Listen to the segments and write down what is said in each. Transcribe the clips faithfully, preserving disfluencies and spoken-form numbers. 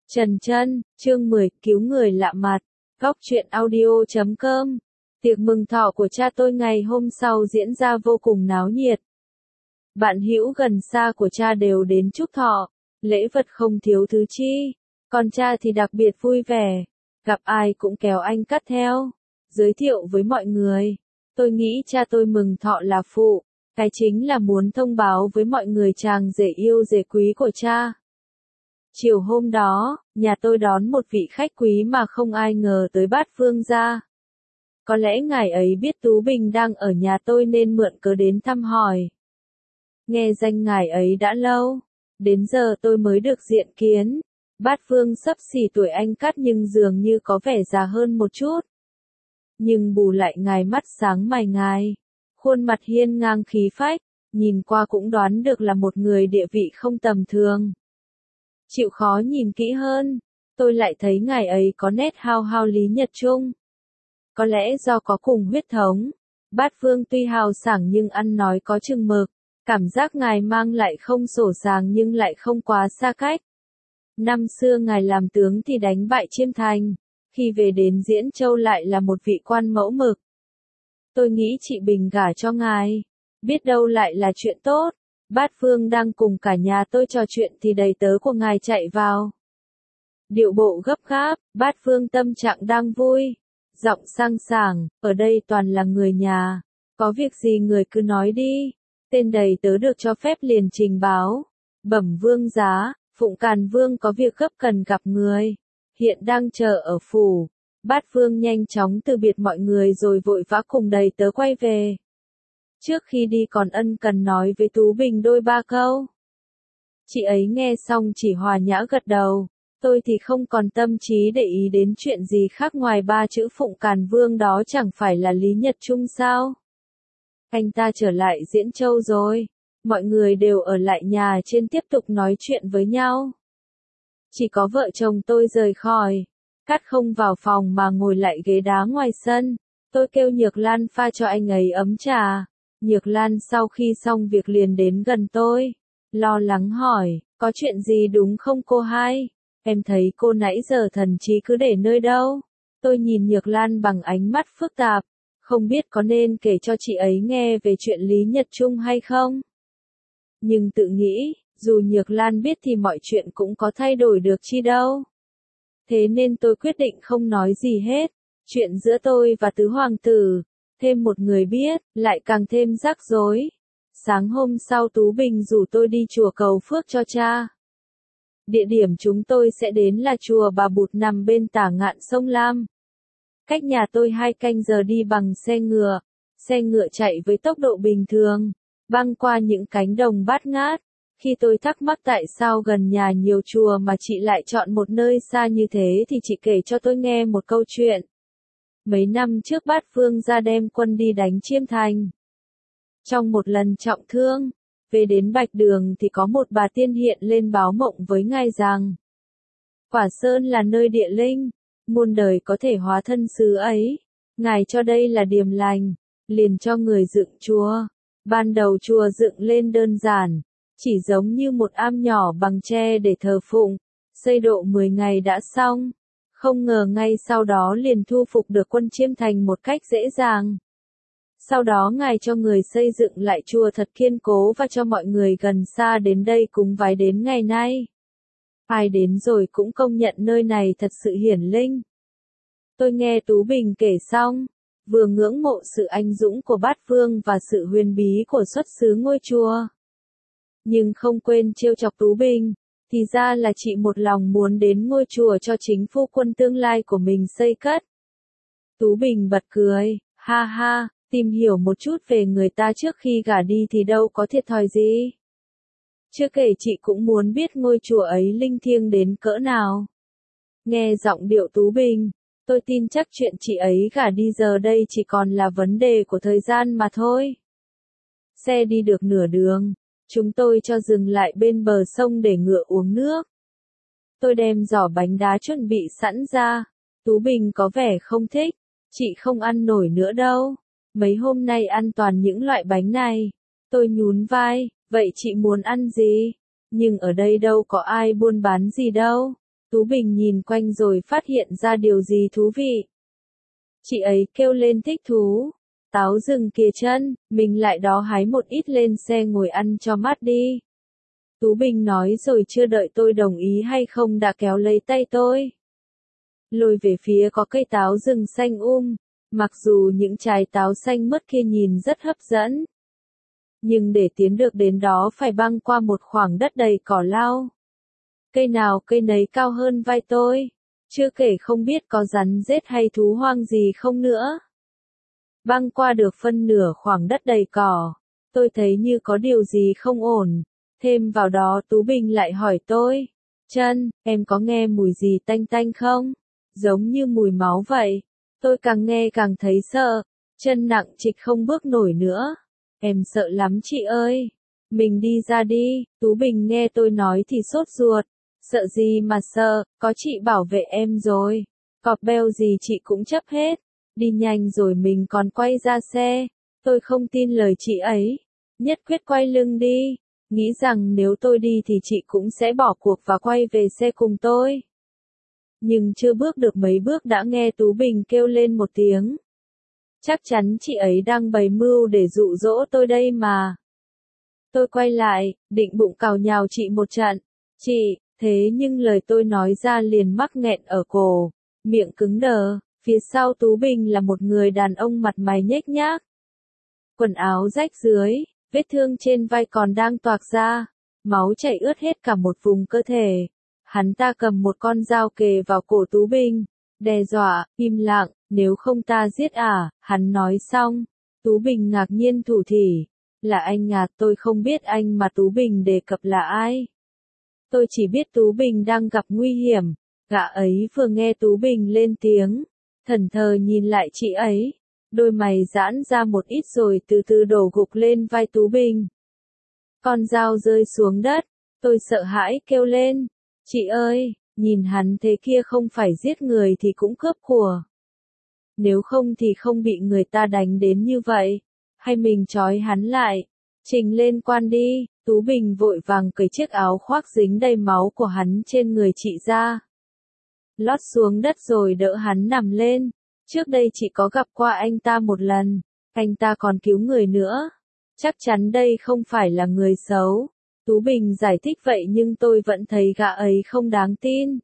Trần Chân, chương mười, cứu người lạ mặt. Góc truyện audio chấm com. Tiệc mừng thọ của cha tôi ngày hôm sau diễn ra vô cùng náo nhiệt. Bạn hữu gần xa của cha đều đến chúc thọ, lễ vật không thiếu thứ chi. Còn cha thì đặc biệt vui vẻ, gặp ai cũng kéo anh cắt theo, giới thiệu với mọi người. Tôi nghĩ cha tôi mừng thọ là phụ, cái chính là muốn thông báo với mọi người chàng rể yêu rể quý của cha. Chiều hôm đó, nhà tôi đón một vị khách quý mà không ai ngờ tới Bát Vương gia. Có lẽ ngài ấy biết Tú Bình đang ở nhà tôi nên mượn cớ đến thăm hỏi. Nghe danh ngài ấy đã lâu, đến giờ tôi mới được diện kiến. Bát Vương xấp xỉ tuổi anh Cát nhưng dường như có vẻ già hơn một chút. Nhưng bù lại ngài mắt sáng mày ngài, khuôn mặt hiên ngang khí phách, nhìn qua cũng đoán được là một người địa vị không tầm thường. Chịu khó nhìn kỹ hơn, tôi lại thấy ngài ấy có nét hao hao Lý Nhật Trung. Có lẽ do có cùng huyết thống, Bát Vương tuy hào sảng nhưng ăn nói có chừng mực, cảm giác ngài mang lại không sổ sàng nhưng lại không quá xa cách. Năm xưa ngài làm tướng thì đánh bại Chiêm Thành, khi về đến Diễn Châu lại là một vị quan mẫu mực. Tôi nghĩ chị Bình gả cho ngài, biết đâu lại là chuyện tốt. Bát Vương đang cùng cả nhà tôi trò chuyện thì đầy tớ của ngài chạy vào. Điệu bộ gấp gáp, Bát Vương tâm trạng đang vui, giọng sang sảng, ở đây toàn là người nhà, có việc gì người cứ nói đi, tên đầy tớ được cho phép liền trình báo. Bẩm vương giá, Phụng Càn Vương có việc gấp cần gặp người, hiện đang chờ ở phủ. Bát Vương nhanh chóng từ biệt mọi người rồi vội vã cùng đầy tớ quay về. Trước khi đi còn ân cần nói với Tú Bình đôi ba câu. Chị ấy nghe xong chỉ hòa nhã gật đầu, tôi thì không còn tâm trí để ý đến chuyện gì khác ngoài ba chữ Phụng Càn Vương đó chẳng phải là Lý Nhật Trung sao. Anh ta trở lại Diễn Châu rồi, mọi người đều ở lại nhà trên tiếp tục nói chuyện với nhau. Chỉ có vợ chồng tôi rời khỏi, Cát không vào phòng mà ngồi lại ghế đá ngoài sân, tôi kêu Nhược Lan pha cho anh ấy ấm trà. Nhược Lan sau khi xong việc liền đến gần tôi, lo lắng hỏi, có chuyện gì đúng không cô hai? Em thấy cô nãy giờ thần trí cứ để nơi đâu? Tôi nhìn Nhược Lan bằng ánh mắt phức tạp, không biết có nên kể cho chị ấy nghe về chuyện Lý Nhật Trung hay không? Nhưng tự nghĩ, dù Nhược Lan biết thì mọi chuyện cũng có thay đổi được chi đâu. Thế nên tôi quyết định không nói gì hết, chuyện giữa tôi và tứ hoàng tử. Thêm một người biết, lại càng thêm rắc rối. Sáng hôm sau Tú Bình rủ tôi đi chùa cầu phước cho cha. Địa điểm chúng tôi sẽ đến là chùa Bà Bụt nằm bên tả ngạn sông Lam. Cách nhà tôi hai canh giờ đi bằng xe ngựa. Xe ngựa chạy với tốc độ bình thường, băng qua những cánh đồng bát ngát. Khi tôi thắc mắc tại sao gần nhà nhiều chùa mà chị lại chọn một nơi xa như thế thì chị kể cho tôi nghe một câu chuyện. Mấy năm trước Bát Vương ra đem quân đi đánh Chiêm Thành. Trong một lần trọng thương, về đến Bạch Đường thì có một bà tiên hiện lên báo mộng với ngài rằng Quả Sơn là nơi địa linh, muôn đời có thể hóa thân xứ ấy. Ngài cho đây là điềm lành, liền cho người dựng chùa. Ban đầu chùa dựng lên đơn giản, chỉ giống như một am nhỏ bằng tre để thờ phụng, xây độ mười ngày đã xong. Không ngờ ngay sau đó liền thu phục được quân Chiêm Thành một cách dễ dàng. Sau đó ngài cho người xây dựng lại chùa thật kiên cố và cho mọi người gần xa đến đây cúng vái đến ngày nay. Ai đến rồi cũng công nhận nơi này thật sự hiển linh. Tôi nghe Tú Bình kể xong, vừa ngưỡng mộ sự anh dũng của Bát Vương và sự huyền bí của xuất xứ ngôi chùa. Nhưng không quên trêu chọc Tú Bình. Thì ra là chị một lòng muốn đến ngôi chùa cho chính phu quân tương lai của mình xây cất. Tú Bình bật cười, ha ha, tìm hiểu một chút về người ta trước khi gả đi thì đâu có thiệt thòi gì. Chưa kể chị cũng muốn biết ngôi chùa ấy linh thiêng đến cỡ nào. Nghe giọng điệu Tú Bình, tôi tin chắc chuyện chị ấy gả đi giờ đây chỉ còn là vấn đề của thời gian mà thôi. Xe đi được nửa đường. Chúng tôi cho dừng lại bên bờ sông để ngựa uống nước. Tôi đem giỏ bánh đá chuẩn bị sẵn ra. Tú Bình có vẻ không thích. Chị không ăn nổi nữa đâu. Mấy hôm nay ăn toàn những loại bánh này. Tôi nhún vai. Vậy chị muốn ăn gì? Nhưng ở đây đâu có ai buôn bán gì đâu. Tú Bình nhìn quanh rồi phát hiện ra điều gì thú vị. Chị ấy kêu lên thích thú. Táo rừng kìa chân, mình lại đó hái một ít lên xe ngồi ăn cho mát đi. Tú Bình nói rồi chưa đợi tôi đồng ý hay không đã kéo lấy tay tôi. Lôi về phía có cây táo rừng xanh um, mặc dù những trái táo xanh mướt kia nhìn rất hấp dẫn. Nhưng để tiến được đến đó phải băng qua một khoảng đất đầy cỏ lau. Cây nào cây nấy cao hơn vai tôi, chưa kể không biết có rắn rết hay thú hoang gì không nữa. Băng qua được phân nửa khoảng đất đầy cỏ, tôi thấy như có điều gì không ổn. Thêm vào đó Tú Bình lại hỏi tôi, chân, em có nghe mùi gì tanh tanh không? Giống như mùi máu vậy. Tôi càng nghe càng thấy sợ, chân nặng trịch không bước nổi nữa. Em sợ lắm chị ơi. Mình đi ra đi. Tú Bình nghe tôi nói thì sốt ruột. Sợ gì mà sợ, có chị bảo vệ em rồi. Cọp beo gì chị cũng chấp hết. Đi nhanh rồi mình còn quay ra xe. Tôi không tin lời chị ấy. Nhất quyết quay lưng đi. Nghĩ rằng nếu tôi đi thì chị cũng sẽ bỏ cuộc và quay về xe cùng tôi. Nhưng chưa bước được mấy bước đã nghe Tú Bình kêu lên một tiếng. Chắc chắn chị ấy đang bày mưu để dụ dỗ tôi đây mà. Tôi quay lại, định bụng cào nhào chị một trận. Chị, thế nhưng lời tôi nói ra liền mắc nghẹn ở cổ, miệng cứng đờ. Phía sau Tú Bình là một người đàn ông mặt mày nhếch nhác. Quần áo rách dưới, vết thương trên vai còn đang toạc ra, máu chảy ướt hết cả một vùng cơ thể. Hắn ta cầm một con dao kề vào cổ Tú Bình, đe dọa, im lặng, nếu không ta giết à, hắn nói xong. Tú Bình ngạc nhiên thủ thỉ, là anh à, tôi không biết anh mà Tú Bình đề cập là ai. Tôi chỉ biết Tú Bình đang gặp nguy hiểm, gã ấy vừa nghe Tú Bình lên tiếng, thẫn thờ nhìn lại chị ấy, đôi mày giãn ra một ít rồi từ từ đổ gục lên vai Tú Bình. Con dao rơi xuống đất, tôi sợ hãi kêu lên, chị ơi, nhìn hắn thế kia không phải giết người thì cũng cướp của. Nếu không thì không bị người ta đánh đến như vậy, hay mình trói hắn lại, trình lên quan đi. Tú Bình vội vàng cởi chiếc áo khoác dính đầy máu của hắn trên người chị ra. Lót xuống đất rồi đỡ hắn nằm lên. Trước đây chị có gặp qua anh ta một lần, anh ta còn cứu người nữa. Chắc chắn đây không phải là người xấu. Tú Bình giải thích vậy nhưng tôi vẫn thấy gã ấy không đáng tin.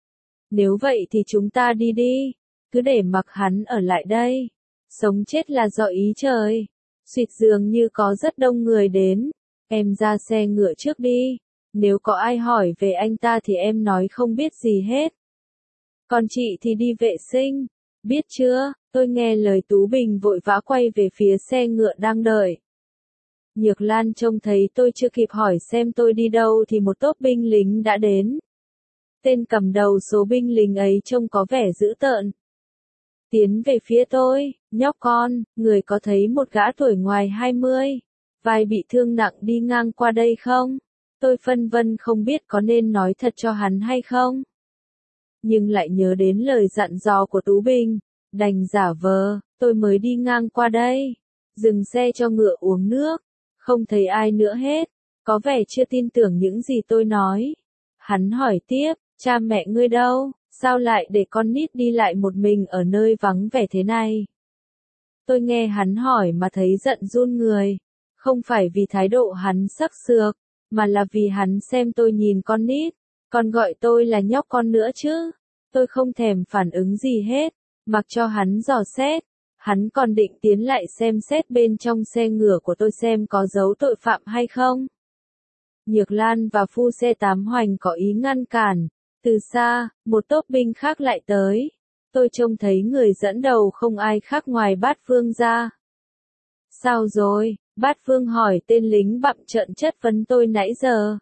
Nếu vậy thì chúng ta đi đi, cứ để mặc hắn ở lại đây. Sống chết là do ý trời. Suýt dường như có rất đông người đến. Em ra xe ngựa trước đi. Nếu có ai hỏi về anh ta thì em nói không biết gì hết. Còn chị thì đi vệ sinh. Biết chưa? Tôi nghe lời Tú Bình vội vã quay về phía xe ngựa đang đợi. Nhược Lan trông thấy tôi chưa kịp hỏi xem tôi đi đâu thì một tốp binh lính đã đến. Tên cầm đầu số binh lính ấy trông có vẻ dữ tợn. Tiến về phía tôi, nhóc con, người có thấy một gã tuổi ngoài hai mươi, vai bị thương nặng đi ngang qua đây không? Tôi phân vân không biết có nên nói thật cho hắn hay không. Nhưng lại nhớ đến lời dặn dò của Tú Bình, đành giả vờ, tôi mới đi ngang qua đây. Dừng xe cho ngựa uống nước, không thấy ai nữa hết, có vẻ chưa tin tưởng những gì tôi nói. Hắn hỏi tiếp, cha mẹ ngươi đâu, sao lại để con nít đi lại một mình ở nơi vắng vẻ thế này? Tôi nghe hắn hỏi mà thấy giận run người, không phải vì thái độ hắn sắc sược, mà là vì hắn xem tôi nhìn con nít, còn gọi tôi là nhóc con nữa chứ. Tôi không thèm phản ứng gì hết, mặc cho hắn dò xét. Hắn còn định tiến lại xem xét bên trong xe ngựa của tôi xem có dấu tội phạm hay không. Nhược Lan và phu xe tám hoành có ý ngăn cản. Từ xa, một tốp binh khác lại tới. Tôi trông thấy người dẫn đầu không ai khác ngoài Bát Phương ra. Sao rồi? Bát Phương hỏi tên lính bặm trợn chất vấn tôi nãy giờ.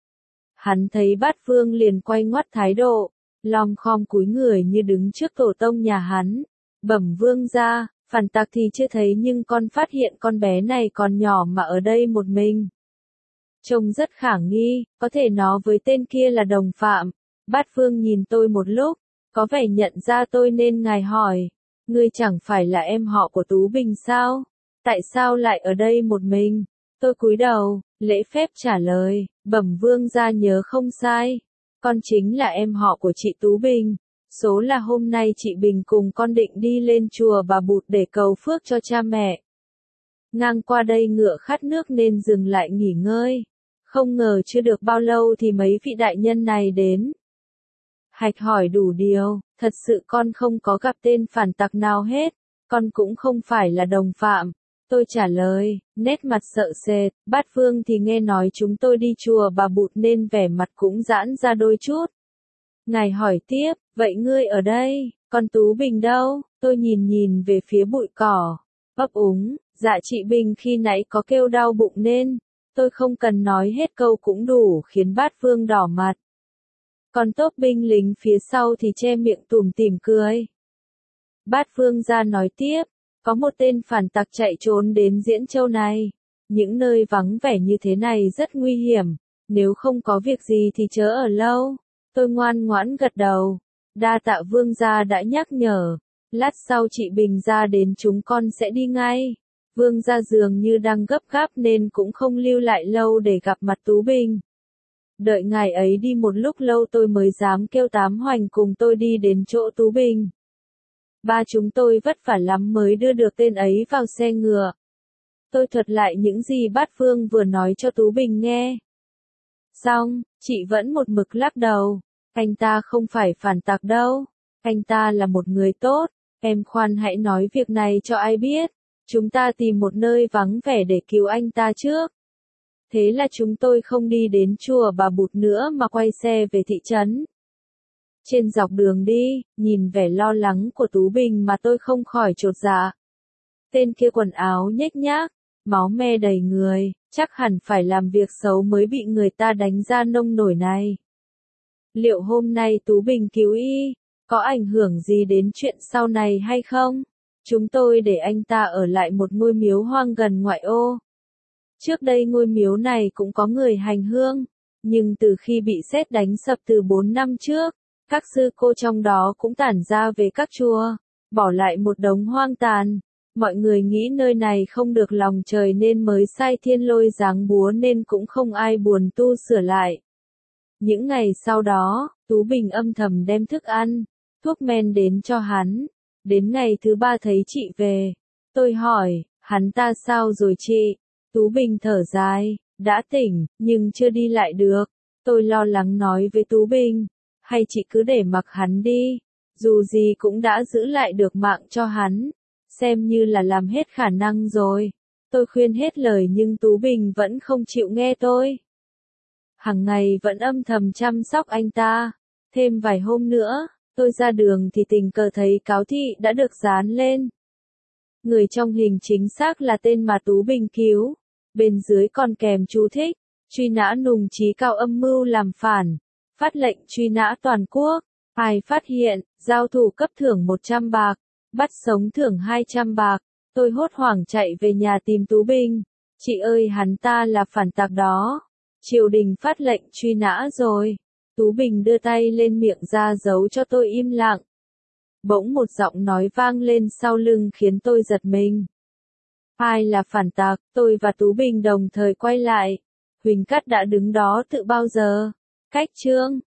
Hắn thấy Bát Phương liền quay ngoắt thái độ, lom khom cúi người như đứng trước tổ tông nhà hắn. Bẩm vương gia, phản tặc thì chưa thấy nhưng con phát hiện con bé này còn nhỏ mà ở đây một mình. Trông rất khả nghi, có thể nó với tên kia là đồng phạm. Bát Phương nhìn tôi một lúc, có vẻ nhận ra tôi nên ngài hỏi, ngươi chẳng phải là em họ của Tú Bình sao? Tại sao lại ở đây một mình? Tôi cúi đầu, lễ phép trả lời, bẩm vương gia nhớ không sai. Con chính là em họ của chị Tú Bình. Số là hôm nay chị Bình cùng con định đi lên chùa Bà Bụt để cầu phước cho cha mẹ. Ngang qua đây ngựa khát nước nên dừng lại nghỉ ngơi. Không ngờ chưa được bao lâu thì mấy vị đại nhân này đến. Hạch hỏi đủ điều, thật sự con không có gặp tên phản tặc nào hết, con cũng không phải là đồng phạm. Tôi trả lời, nét mặt sợ sệt. Bát Vương thì nghe nói chúng tôi đi chùa Bà Bụt nên vẻ mặt cũng giãn ra đôi chút. Ngài hỏi tiếp, vậy ngươi ở đây, còn Tú Bình đâu? Tôi nhìn nhìn về phía bụi cỏ, ấp úng, dạ chị Bình khi nãy có kêu đau bụng nên, tôi không cần nói hết câu cũng đủ khiến Bát Vương đỏ mặt. Còn tốp binh lính phía sau thì che miệng tủm tỉm cười. Bát Vương ra nói tiếp, có một tên phản tặc chạy trốn đến Diễn Châu này. Những nơi vắng vẻ như thế này rất nguy hiểm, nếu không có việc gì thì chớ ở lâu. Tôi ngoan ngoãn gật đầu. Đa tạ Vương gia đã nhắc nhở. Lát sau chị Bình ra đến chúng con sẽ đi ngay. Vương gia dường như đang gấp gáp nên cũng không lưu lại lâu để gặp mặt Tú Bình. Đợi ngài ấy đi một lúc lâu tôi mới dám kêu Tám Hoành cùng tôi đi đến chỗ Tú Bình. Ba chúng tôi vất vả lắm mới đưa được tên ấy vào xe ngựa. Tôi thuật lại những gì Bát Vương vừa nói cho Tú Bình nghe. Xong, chị vẫn một mực lắc đầu. Anh ta không phải phản tặc đâu. Anh ta là một người tốt. Em khoan hãy nói việc này cho ai biết. Chúng ta tìm một nơi vắng vẻ để cứu anh ta trước. Thế là chúng tôi không đi đến chùa Bà Bụt nữa mà quay xe về thị trấn. Trên dọc đường đi, nhìn vẻ lo lắng của Tú Bình mà tôi không khỏi chột dạ. Tên kia quần áo nhếch nhác, máu me đầy người, chắc hẳn phải làm việc xấu mới bị người ta đánh ra nông nổi này. Liệu hôm nay Tú Bình cứu y, có ảnh hưởng gì đến chuyện sau này hay không? Chúng tôi để anh ta ở lại một ngôi miếu hoang gần ngoại ô. Trước đây ngôi miếu này cũng có người hành hương, nhưng từ khi bị sét đánh sập từ bốn năm trước, các sư cô trong đó cũng tản ra về các chùa, bỏ lại một đống hoang tàn. Mọi người nghĩ nơi này không được lòng trời nên mới sai thiên lôi giáng búa nên cũng không ai buồn tu sửa lại. Những ngày sau đó, Tú Bình âm thầm đem thức ăn, thuốc men đến cho hắn. Đến ngày thứ ba thấy chị về. Tôi hỏi, hắn ta sao rồi chị? Tú Bình thở dài, đã tỉnh, nhưng chưa đi lại được. Tôi lo lắng nói với Tú Bình, hay chị cứ để mặc hắn đi. Dù gì cũng đã giữ lại được mạng cho hắn. Xem như là làm hết khả năng rồi. Tôi khuyên hết lời nhưng Tú Bình vẫn không chịu nghe tôi. Hằng ngày vẫn âm thầm chăm sóc anh ta. Thêm vài hôm nữa, tôi ra đường thì tình cờ thấy cáo thị đã được dán lên. Người trong hình chính xác là tên mà Tú Bình cứu. Bên dưới còn kèm chú thích, truy nã nùng trí cao âm mưu làm phản. Phát lệnh truy nã toàn quốc. Ai phát hiện, giao thủ cấp thưởng một trăm bạc. Bắt sống thưởng hai trăm bạc. Tôi hốt hoảng chạy về nhà tìm Tú Bình. Chị ơi, hắn ta là phản tặc đó. Triều đình phát lệnh truy nã rồi. Tú Bình đưa tay lên miệng ra dấu cho tôi im lặng. Bỗng một giọng nói vang lên sau lưng khiến tôi giật mình. Ai là phản tặc? Tôi và Tú Bình đồng thời quay lại. Huỳnh Cát đã đứng đó từ bao giờ? Cách chương